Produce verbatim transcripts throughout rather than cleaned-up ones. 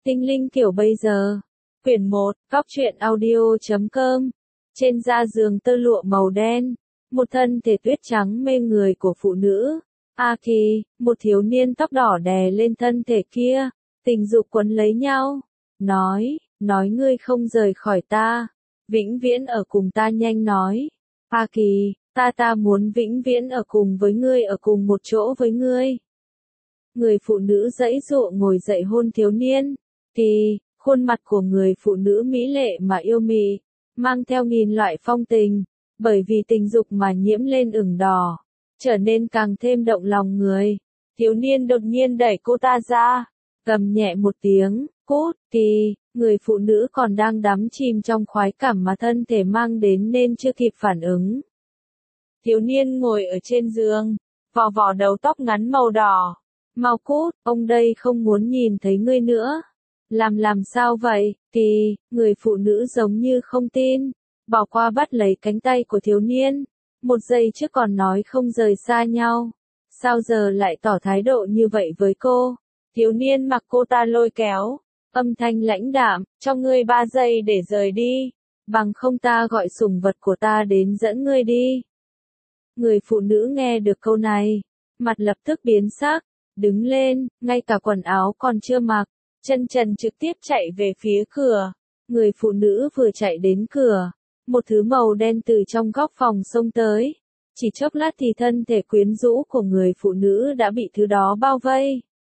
Tinh linh kiểu bây giờ. Quyển một, Góc truyện audio chấm com. Trên da giường tơ lụa màu đen, một thân thể tuyết trắng mê người của phụ nữ. A Kỳ, một thiếu niên tóc đỏ đè lên thân thể kia, tình dục quấn lấy nhau. Nói, nói ngươi không rời khỏi ta, vĩnh viễn ở cùng ta, nhanh nói. A Kỳ, ta ta muốn vĩnh viễn ở cùng với ngươi, ở cùng một chỗ với ngươi. Người phụ nữ giãy giụa ngồi dậy hôn thiếu niên. Kỳ, khuôn mặt của người phụ nữ mỹ lệ mà yêu mị, mang theo nghìn loại phong tình, bởi vì tình dục mà nhiễm lên ửng đỏ, trở nên càng thêm động lòng người. Thiếu niên đột nhiên đẩy cô ta ra, gầm nhẹ một tiếng, cút. Kỳ, người phụ nữ còn đang đắm chìm trong khoái cảm mà thân thể mang đến nên chưa kịp phản ứng. Thiếu niên ngồi ở trên giường, vò vò đầu tóc ngắn màu đỏ. Mau cút, ông đây không muốn nhìn thấy ngươi nữa. Làm làm sao vậy, Kỳ, người phụ nữ giống như không tin, bỏ qua bắt lấy cánh tay của thiếu niên. Một giây trước còn nói không rời xa nhau, sao giờ lại tỏ thái độ như vậy với cô? Thiếu niên mặc cô ta lôi kéo, âm thanh lãnh đạm, cho ngươi ba giây để rời đi, bằng không ta gọi sủng vật của ta đến dẫn ngươi đi. Người phụ nữ nghe được câu này, mặt lập tức biến sắc, đứng lên, ngay cả quần áo còn chưa mặc, chân trần trực tiếp chạy về phía cửa. Người phụ nữ vừa chạy đến cửa, một thứ màu đen từ trong góc phòng xông tới. Chỉ chốc lát thì thân thể quyến rũ của người phụ nữ đã bị thứ đó bao vây.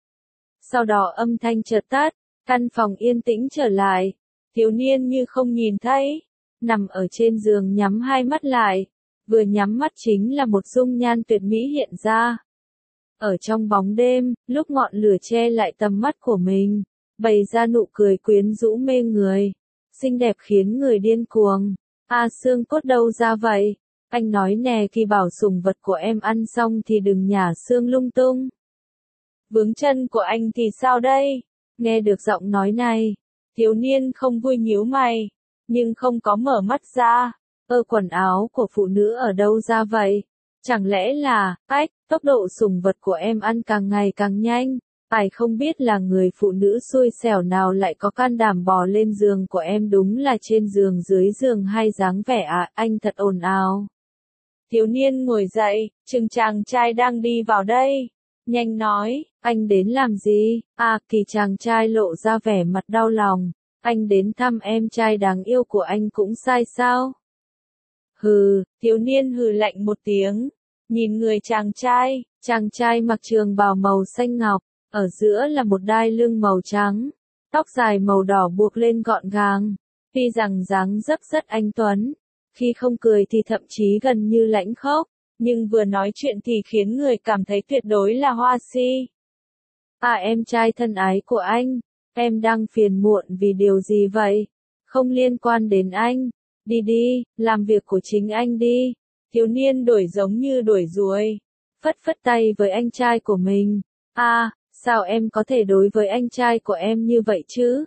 Sau đó âm thanh chợt tắt, căn phòng yên tĩnh trở lại. Thiếu niên như không nhìn thấy, nằm ở trên giường nhắm hai mắt lại. Vừa nhắm mắt chính là một dung nhan tuyệt mỹ hiện ra. Ở trong bóng đêm, lúc ngọn lửa che lại tầm mắt của mình, bày ra nụ cười quyến rũ mê người, xinh đẹp khiến người điên cuồng. A xương cốt đâu ra vậy? Anh nói nè, khi bảo sủng vật của em ăn xong thì đừng nhả xương lung tung. Vướng chân của anh thì sao đây? Nghe được giọng nói này, thiếu niên không vui nhíu mày, nhưng không có mở mắt ra. Ơ, quần áo của phụ nữ ở đâu ra vậy? Chẳng lẽ là, ách, tốc độ sủng vật của em ăn càng ngày càng nhanh, ai không biết là người phụ nữ xui xẻo nào lại có can đảm bò lên giường của em, đúng là trên giường dưới giường hay dáng vẻ à, anh thật ồn ào. Thiếu niên ngồi dậy, chừng chàng trai đang đi vào đây, nhanh nói, anh đến làm gì? À, Kỳ, chàng trai lộ ra vẻ mặt đau lòng, anh đến thăm em trai đáng yêu của anh cũng sai sao? Hừ, thiếu niên hừ lạnh một tiếng, nhìn người chàng trai, chàng trai mặc trường bào màu xanh ngọc, ở giữa là một đai lưng màu trắng, tóc dài màu đỏ buộc lên gọn gàng, tuy rằng dáng dấp rất anh tuấn, khi không cười thì thậm chí gần như lãnh khốc, nhưng vừa nói chuyện thì khiến người cảm thấy tuyệt đối là hoa si. À, em trai thân ái của anh, em đang phiền muộn vì điều gì vậy? Không liên quan đến anh. Đi đi, làm việc của chính anh đi. Thiếu niên đổi giống như đuổi ruồi, phất phất tay với anh trai của mình. À, sao em có thể đối với anh trai của em như vậy chứ?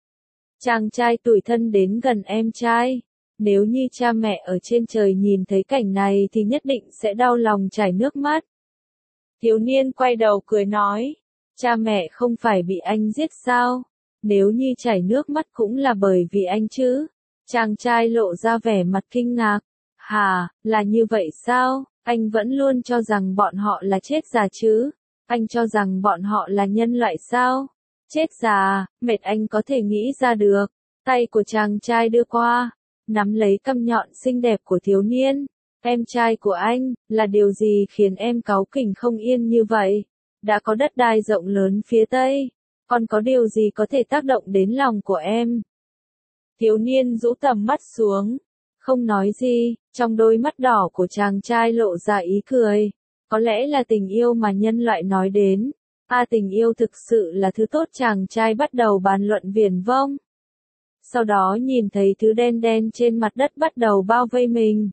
Chàng trai tủi thân đến gần em trai. Nếu như cha mẹ ở trên trời nhìn thấy cảnh này thì nhất định sẽ đau lòng chảy nước mắt. Thiếu niên quay đầu cười nói, cha mẹ không phải bị anh giết sao? Nếu như chảy nước mắt cũng là bởi vì anh chứ? Chàng trai lộ ra vẻ mặt kinh ngạc. Hà, là như vậy sao? Anh vẫn luôn cho rằng bọn họ là chết già chứ? Anh cho rằng bọn họ là nhân loại sao? Chết già, mệt, anh có thể nghĩ ra được. Tay của chàng trai đưa qua, nắm lấy cằm nhọn xinh đẹp của thiếu niên. Em trai của anh, là điều gì khiến em cáu kỉnh không yên như vậy? Đã có đất đai rộng lớn phía Tây, còn có điều gì có thể tác động đến lòng của em? Thiếu niên rũ tầm mắt xuống, không nói gì, trong đôi mắt đỏ của chàng trai lộ ra ý cười. Có lẽ là tình yêu mà nhân loại nói đến. À, tình yêu thực sự là thứ tốt. Chàng trai bắt đầu bàn luận viển vông. Sau đó nhìn thấy thứ đen đen trên mặt đất bắt đầu bao vây mình.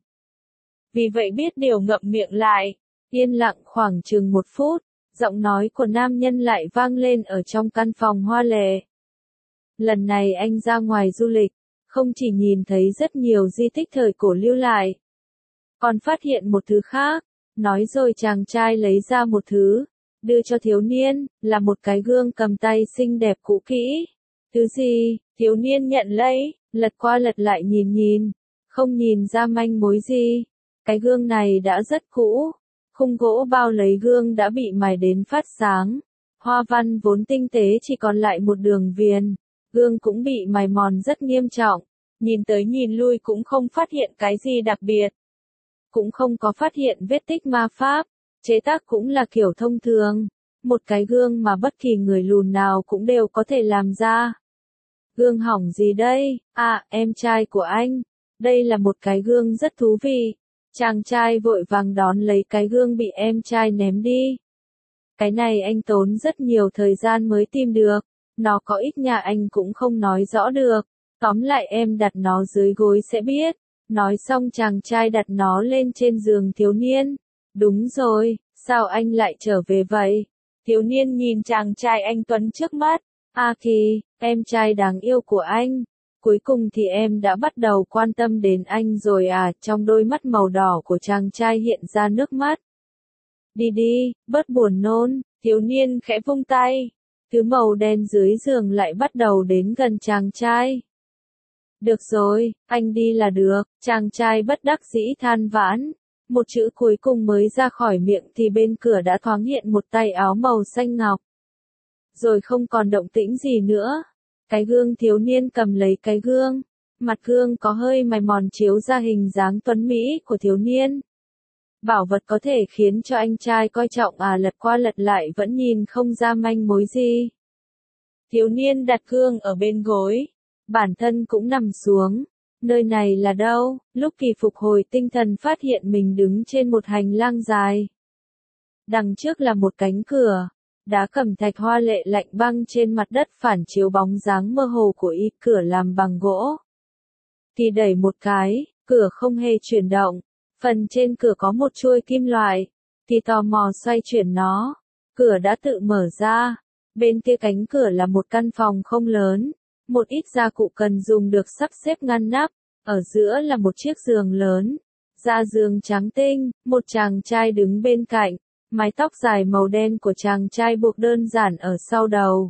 Vì vậy biết điều ngậm miệng lại, yên lặng khoảng chừng một phút, giọng nói của nam nhân lại vang lên ở trong căn phòng hoa lệ. Lần này anh ra ngoài du lịch, không chỉ nhìn thấy rất nhiều di tích thời cổ lưu lại, còn phát hiện một thứ khác. Nói rồi chàng trai lấy ra một thứ, đưa cho thiếu niên, là một cái gương cầm tay xinh đẹp cũ kỹ. Thứ gì? Thiếu niên nhận lấy, lật qua lật lại nhìn nhìn, không nhìn ra manh mối gì. Cái gương này đã rất cũ, khung gỗ bao lấy gương đã bị mài đến phát sáng. Hoa văn vốn tinh tế chỉ còn lại một đường viền, gương cũng bị mài mòn rất nghiêm trọng. Nhìn tới nhìn lui cũng không phát hiện cái gì đặc biệt. Cũng không có phát hiện vết tích ma pháp, chế tác cũng là kiểu thông thường. Một cái gương mà bất kỳ người lùn nào cũng đều có thể làm ra. Gương hỏng gì đây? À, em trai của anh. Đây là một cái gương rất thú vị. Chàng trai vội vàng đón lấy cái gương bị em trai ném đi. Cái này anh tốn rất nhiều thời gian mới tìm được. Nó có ít nhà anh cũng không nói rõ được. Tóm lại em đặt nó dưới gối sẽ biết. Nói xong chàng trai đặt nó lên trên giường thiếu niên. Đúng rồi, sao anh lại trở về vậy? Thiếu niên nhìn chàng trai anh tuấn trước mắt. A Kỳ, em trai đáng yêu của anh. Cuối cùng thì em đã bắt đầu quan tâm đến anh rồi à, trong đôi mắt màu đỏ của chàng trai hiện ra nước mắt. Đi đi, bớt buồn nôn, thiếu niên khẽ vung tay. Thứ màu đen dưới giường lại bắt đầu đến gần chàng trai. Được rồi, anh đi là được, chàng trai bất đắc dĩ than vãn. Một chữ cuối cùng mới ra khỏi miệng thì bên cửa đã thoáng hiện một tay áo màu xanh ngọc. Rồi không còn động tĩnh gì nữa. Cái gương thiếu niên cầm lấy cái gương. Mặt gương có hơi mài mòn chiếu ra hình dáng tuấn mỹ của thiếu niên. Bảo vật có thể khiến cho anh trai coi trọng à, lật qua lật lại vẫn nhìn không ra manh mối gì. Thiếu niên đặt gương ở bên gối. Bản thân cũng nằm xuống. Nơi này là đâu? Lúc Kỳ phục hồi tinh thần phát hiện mình đứng trên một hành lang dài. Đằng trước là một cánh cửa. Đá cẩm thạch hoa lệ lạnh băng trên mặt đất phản chiếu bóng dáng mơ hồ của y, cửa làm bằng gỗ. Kỳ đẩy một cái, cửa không hề chuyển động. Phần trên cửa có một chuôi kim loại. Kỳ tò mò xoay chuyển nó. Cửa đã tự mở ra. Bên kia cánh cửa là một căn phòng không lớn. Một ít gia cụ cần dùng được sắp xếp ngăn nắp. Ở giữa là một chiếc giường lớn. Da giường trắng tinh, một chàng trai đứng bên cạnh. Mái tóc dài màu đen của chàng trai buộc đơn giản ở sau đầu.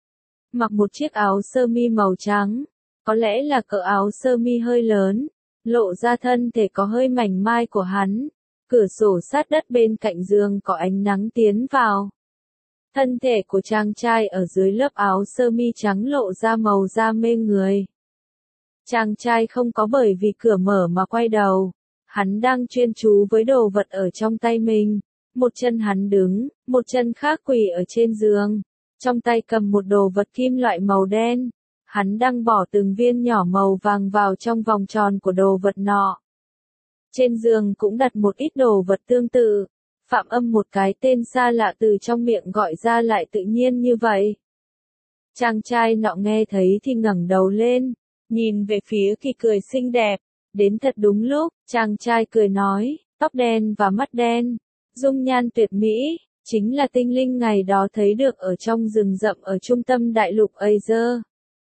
Mặc một chiếc áo sơ mi màu trắng. Có lẽ là cỡ áo sơ mi hơi lớn. Lộ ra thân thể có hơi mảnh mai của hắn. Cửa sổ sát đất bên cạnh giường có ánh nắng tiến vào. Thân thể của chàng trai ở dưới lớp áo sơ mi trắng lộ ra màu da mê người. Chàng trai không có bởi vì cửa mở mà quay đầu. Hắn đang chuyên chú với đồ vật ở trong tay mình. Một chân hắn đứng, một chân khác quỳ ở trên giường. Trong tay cầm một đồ vật kim loại màu đen. Hắn đang bỏ từng viên nhỏ màu vàng vào trong vòng tròn của đồ vật nọ. Trên giường cũng đặt một ít đồ vật tương tự. Phạm Âm một cái tên xa lạ từ trong miệng gọi ra lại tự nhiên như vậy. Chàng trai nọ nghe thấy thì ngẩng đầu lên, nhìn về phía Kỳ cười xinh đẹp. Đến thật đúng lúc, chàng trai cười nói, tóc đen và mắt đen, dung nhan tuyệt mỹ, chính là tinh linh ngày đó thấy được ở trong rừng rậm ở trung tâm đại lục Azer.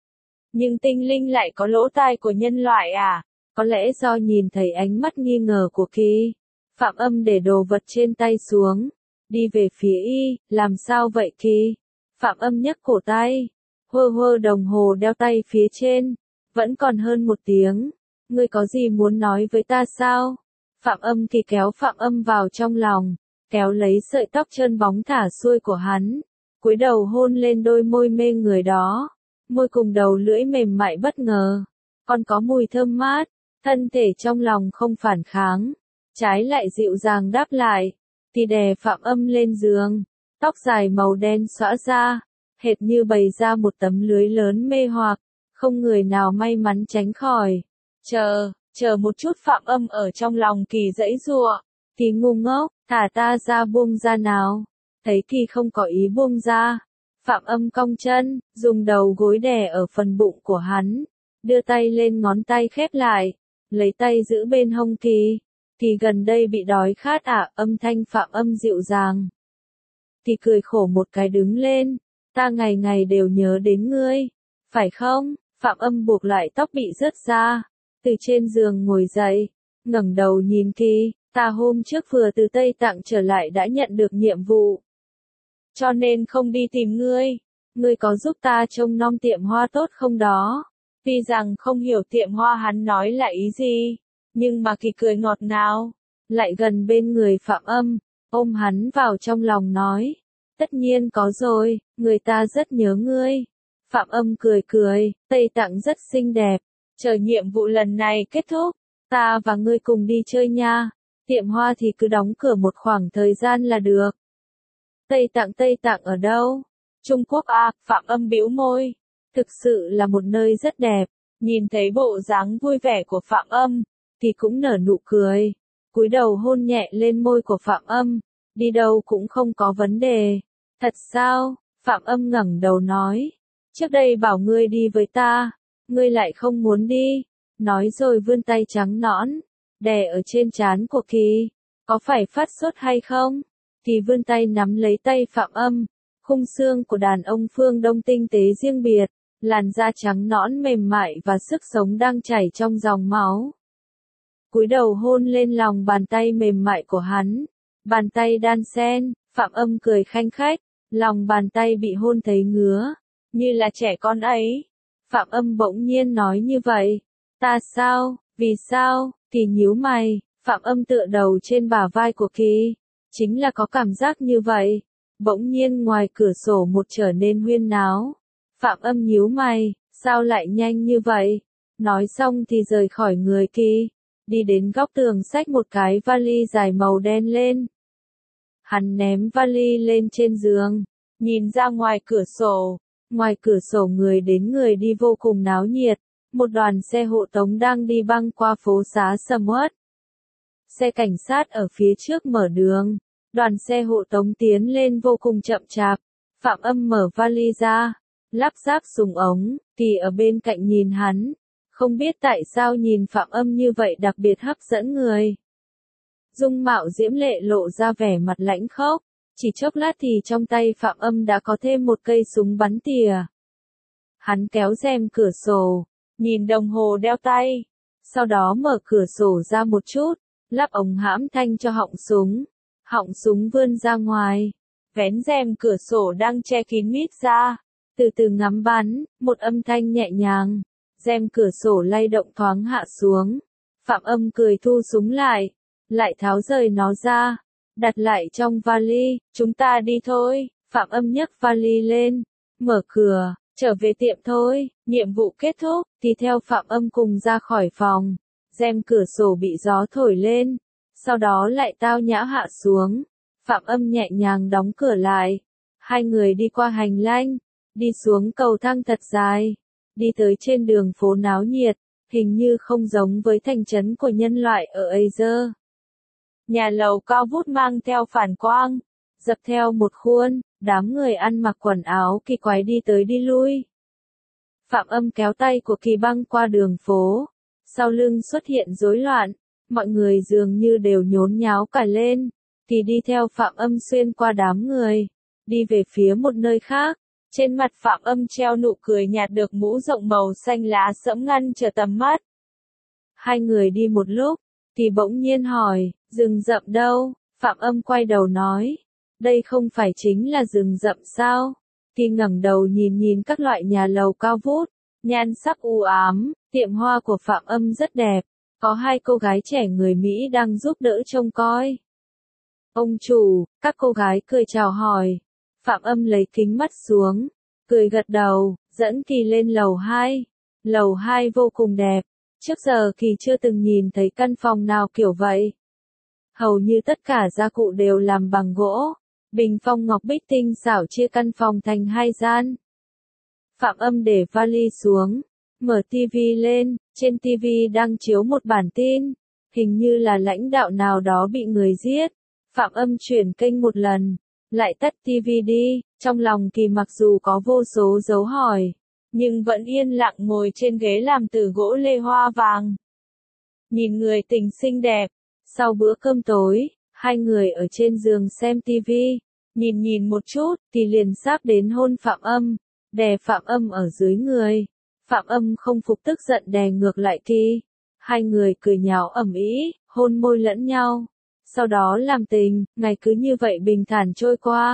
Nhưng tinh linh lại có lỗ tai của nhân loại à? Có lẽ do nhìn thấy ánh mắt nghi ngờ của Kỳ. Phạm Âm để đồ vật trên tay xuống. Đi về phía y, làm sao vậy Kỳ? Phạm Âm nhấc cổ tay. Hơ hơ đồng hồ đeo tay phía trên. Vẫn còn hơn một tiếng. Ngươi có gì muốn nói với ta sao? Phạm Âm Kỳ kéo Phạm Âm vào trong lòng. Kéo lấy sợi tóc trơn bóng thả xuôi của hắn. Cúi đầu hôn lên đôi môi mê người đó. Môi cùng đầu lưỡi mềm mại bất ngờ. Còn có mùi thơm mát. Thân thể trong lòng không phản kháng. Trái lại dịu dàng đáp lại. Thì đè Phạm Âm lên giường. Tóc dài màu đen xõa ra. Hệt như bày ra một tấm lưới lớn mê hoặc. Không người nào may mắn tránh khỏi. Chờ, chờ một chút Phạm Âm ở trong lòng Kỳ giãy giụa. Kỳ ngu ngốc, thả ta ra buông ra nào. Thấy Kỳ không có ý buông ra. Phạm Âm cong chân, dùng đầu gối đè ở phần bụng của hắn. Đưa tay lên ngón tay khép lại. Lấy tay giữ bên hông Kỳ. Kỳ gần đây bị đói khát à, âm thanh Phạm Âm dịu dàng. Kỳ cười khổ một cái đứng lên. Ta ngày ngày đều nhớ đến ngươi. Phải không? Phạm Âm buộc lại tóc bị rớt ra. Từ trên giường ngồi dậy. Ngẩng đầu nhìn Kỳ. Ta hôm trước vừa từ Tây Tạng trở lại đã nhận được nhiệm vụ. Cho nên không đi tìm ngươi. ngươi có giúp ta trông nom tiệm hoa tốt không đó? Tuy rằng không hiểu tiệm hoa hắn nói là ý gì, nhưng mà Kỳ cười ngọt ngào, lại gần bên người Phạm Âm, ôm hắn vào trong lòng nói, tất nhiên có rồi, người ta rất nhớ ngươi. Phạm Âm cười cười, Tây Tạng rất xinh đẹp, chờ nhiệm vụ lần này kết thúc, ta và ngươi cùng đi chơi nha, tiệm hoa thì cứ đóng cửa một khoảng thời gian là được. Tây Tạng Tây Tạng ở đâu? Trung Quốc à, Phạm Âm bĩu môi, thực sự là một nơi rất đẹp, nhìn thấy bộ dáng vui vẻ của Phạm Âm, thì cũng nở nụ cười, cúi đầu hôn nhẹ lên môi của Phạm Âm, đi đâu cũng không có vấn đề. Thật sao? Phạm Âm ngẩng đầu nói, trước đây bảo ngươi đi với ta, ngươi lại không muốn đi, nói rồi vươn tay trắng nõn, đè ở trên trán của Kỳ, có phải phát sốt hay không? Kỳ vươn tay nắm lấy tay Phạm Âm, khung xương của đàn ông phương Đông tinh tế riêng biệt, làn da trắng nõn mềm mại và sức sống đang chảy trong dòng máu. Cúi đầu hôn lên lòng bàn tay mềm mại của hắn, bàn tay đan sen, Phạm Âm cười khanh khách, lòng bàn tay bị hôn thấy ngứa, như là trẻ con ấy. Phạm Âm bỗng nhiên nói như vậy, ta sao, vì sao? Kỳ nhíu mày, Phạm Âm tựa đầu trên bả vai của Kỳ, chính là có cảm giác như vậy. Bỗng nhiên ngoài cửa sổ một trở nên huyên náo. Phạm Âm nhíu mày, sao lại nhanh như vậy? Nói xong thì rời khỏi người Kỳ, đi đến góc tường xách một cái vali dài màu đen lên. Hắn ném vali lên trên giường, nhìn ra ngoài cửa sổ. Ngoài cửa sổ người đến người đi vô cùng náo nhiệt, một đoàn xe hộ tống đang đi băng qua phố xá sầm uất. Xe cảnh sát ở phía trước mở đường, đoàn xe hộ tống tiến lên vô cùng chậm chạp. Phạm Âm mở vali ra, lắp ráp súng ống, Kỳ ở bên cạnh nhìn hắn, không biết tại sao nhìn Phạm Âm như vậy đặc biệt hấp dẫn người. Dung mạo diễm lệ lộ ra vẻ mặt lãnh khốc, chỉ chốc lát thì trong tay Phạm Âm đã có thêm một cây súng bắn tỉa. Hắn kéo rèm cửa sổ, nhìn đồng hồ đeo tay, sau đó mở cửa sổ ra một chút, lắp ống hãm thanh cho họng súng. Họng súng vươn ra ngoài, vén rèm cửa sổ đang che kín mít ra, từ từ ngắm bắn, một âm thanh nhẹ nhàng, rèm cửa sổ lay động thoáng hạ xuống. Phạm Âm cười thu súng lại, lại tháo rời nó ra, đặt lại trong vali, chúng ta đi thôi. Phạm Âm nhấc vali lên, mở cửa, trở về tiệm thôi. Nhiệm vụ kết thúc, thì theo Phạm Âm cùng ra khỏi phòng, rèm cửa sổ bị gió thổi lên, sau đó lại tao nhã hạ xuống. Phạm Âm nhẹ nhàng đóng cửa lại, hai người đi qua hành lang, đi xuống cầu thang thật dài, đi tới trên đường phố náo nhiệt, hình như không giống với thành trấn của nhân loại ở Asia. Nhà lầu cao vút mang theo phản quang, dập theo một khuôn, đám người ăn mặc quần áo kỳ quái đi tới đi lui. Phạm Âm kéo tay của Kỳ băng qua đường phố, sau lưng xuất hiện rối loạn, mọi người dường như đều nhốn nháo cả lên. Kỳ đi theo Phạm Âm xuyên qua đám người, đi về phía một nơi khác. Trên mặt Phạm Âm treo nụ cười nhạt được mũ rộng màu xanh lá sẫm ngăn trở tầm mắt. Hai người đi một lúc, Kỳ bỗng nhiên hỏi, rừng rậm đâu? Phạm Âm quay đầu nói, đây không phải chính là rừng rậm sao? Kỳ ngẩng đầu nhìn nhìn các loại nhà lầu cao vút, nhan sắc u ám, tiệm hoa của Phạm Âm rất đẹp, có hai cô gái trẻ người Mỹ đang giúp đỡ trông coi. Ông chủ, các cô gái cười chào hỏi. Phạm Âm lấy kính mắt xuống, cười gật đầu, dẫn Kỳ lên lầu hai. Lầu hai vô cùng đẹp, trước giờ Kỳ chưa từng nhìn thấy căn phòng nào kiểu vậy. Hầu như tất cả gia cụ đều làm bằng gỗ, bình phong ngọc bích tinh xảo chia căn phòng thành hai gian. Phạm Âm để vali xuống, mở tivi lên, trên tivi đang chiếu một bản tin, hình như là lãnh đạo nào đó bị người giết. Phạm Âm chuyển kênh một lần, lại tắt tivi đi, trong lòng Kỳ mặc dù có vô số dấu hỏi, nhưng vẫn yên lặng ngồi trên ghế làm từ gỗ lê hoa vàng. Nhìn người tình xinh đẹp, sau bữa cơm tối, hai người ở trên giường xem tivi, nhìn nhìn một chút, thì liền sắp đến hôn Phạm Âm, đè Phạm Âm ở dưới người. Phạm Âm không phục tức giận đè ngược lại Kỳ. Hai người cười nháo ầm ĩ, hôn môi lẫn nhau. Sau đó làm tình, ngày cứ như vậy bình thản trôi qua.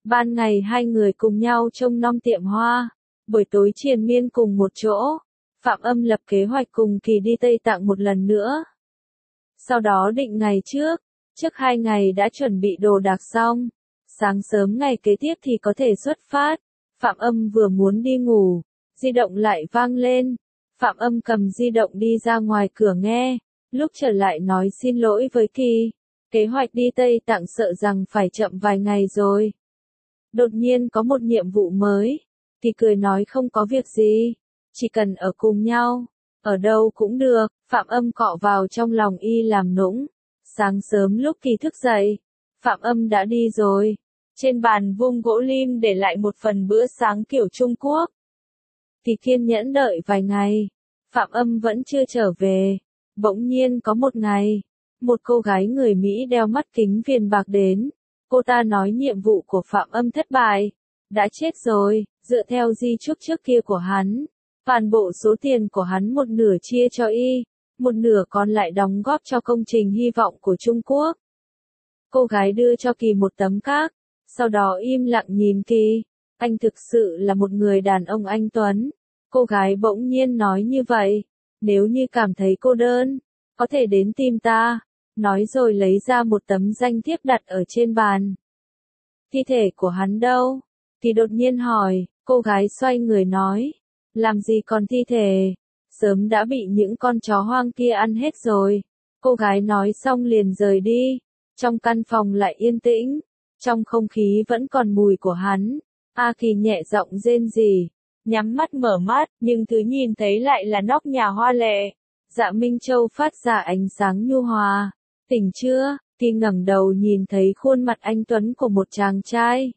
Ban ngày hai người cùng nhau trông nom tiệm hoa, buổi tối triền miên cùng một chỗ. Phạm Âm lập kế hoạch cùng Kỳ đi Tây Tạng một lần nữa. Sau đó định ngày trước, trước hai ngày đã chuẩn bị đồ đạc xong. Sáng sớm ngày kế tiếp thì có thể xuất phát. Phạm Âm vừa muốn đi ngủ, di động lại vang lên. Phạm Âm cầm di động đi ra ngoài cửa nghe, lúc trở lại nói xin lỗi với Kỳ. Kế hoạch đi Tây Tạng sợ rằng phải chậm vài ngày rồi. Đột nhiên có một nhiệm vụ mới. Kỳ cười nói không có việc gì, chỉ cần ở cùng nhau, ở đâu cũng được. Phạm Âm cọ vào trong lòng y làm nũng. Sáng sớm lúc Kỳ thức dậy, Phạm Âm đã đi rồi. Trên bàn vuông gỗ lim để lại một phần bữa sáng kiểu Trung Quốc. Kỳ kiên nhẫn đợi vài ngày, Phạm Âm vẫn chưa trở về. Bỗng nhiên có một ngày, một cô gái người Mỹ đeo mắt kính viền bạc đến. Cô ta nói nhiệm vụ của Phạm Âm thất bại, đã chết rồi, dựa theo di chúc trước kia của hắn. Toàn bộ số tiền của hắn một nửa chia cho y, một nửa còn lại đóng góp cho công trình hy vọng của Trung Quốc. Cô gái đưa cho Kỳ một tấm cát, sau đó im lặng nhìn Kỳ. Anh thực sự là một người đàn ông anh tuấn. Cô gái bỗng nhiên nói như vậy. Nếu như cảm thấy cô đơn, có thể đến tìm ta. Nói rồi lấy ra một tấm danh thiếp đặt ở trên bàn. Thi thể của hắn đâu? Kỳ đột nhiên hỏi. Cô gái xoay người nói. Làm gì còn thi thể? Sớm đã bị những con chó hoang kia ăn hết rồi. Cô gái nói xong liền rời đi. Trong căn phòng lại yên tĩnh. Trong không khí vẫn còn mùi của hắn. A Kỳ nhẹ giọng rên rỉ. Nhắm mắt mở mắt, nhưng thứ nhìn thấy lại là nóc nhà hoa lệ. Dạ Minh Châu phát ra ánh sáng nhu hòa. Tỉnh chưa? Kỳ ngẩng đầu nhìn thấy khuôn mặt anh tuấn của một chàng trai.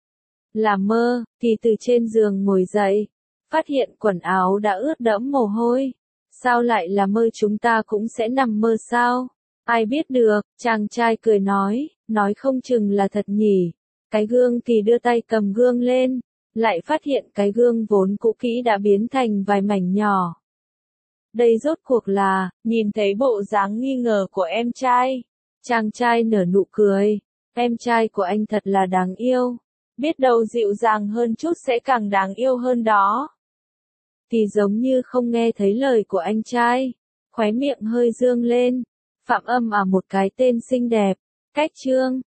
Là mơ. Kỳ từ trên giường ngồi dậy, phát hiện quần áo đã ướt đẫm mồ hôi. Sao lại là mơ, chúng ta cũng sẽ nằm mơ sao? Ai biết được, chàng trai cười nói, nói không chừng là thật nhỉ. Cái gương. Kỳ đưa tay cầm gương lên, lại phát hiện cái gương vốn cũ kỹ đã biến thành vài mảnh nhỏ. Đây rốt cuộc là, nhìn thấy bộ dáng nghi ngờ của em trai. Chàng trai nở nụ cười, em trai của anh thật là đáng yêu. Biết đâu dịu dàng hơn chút sẽ càng đáng yêu hơn đó. Kỳ giống như không nghe thấy lời của anh trai, khóe miệng hơi dương lên. Phạm Âm à, một cái tên xinh đẹp. Cách chương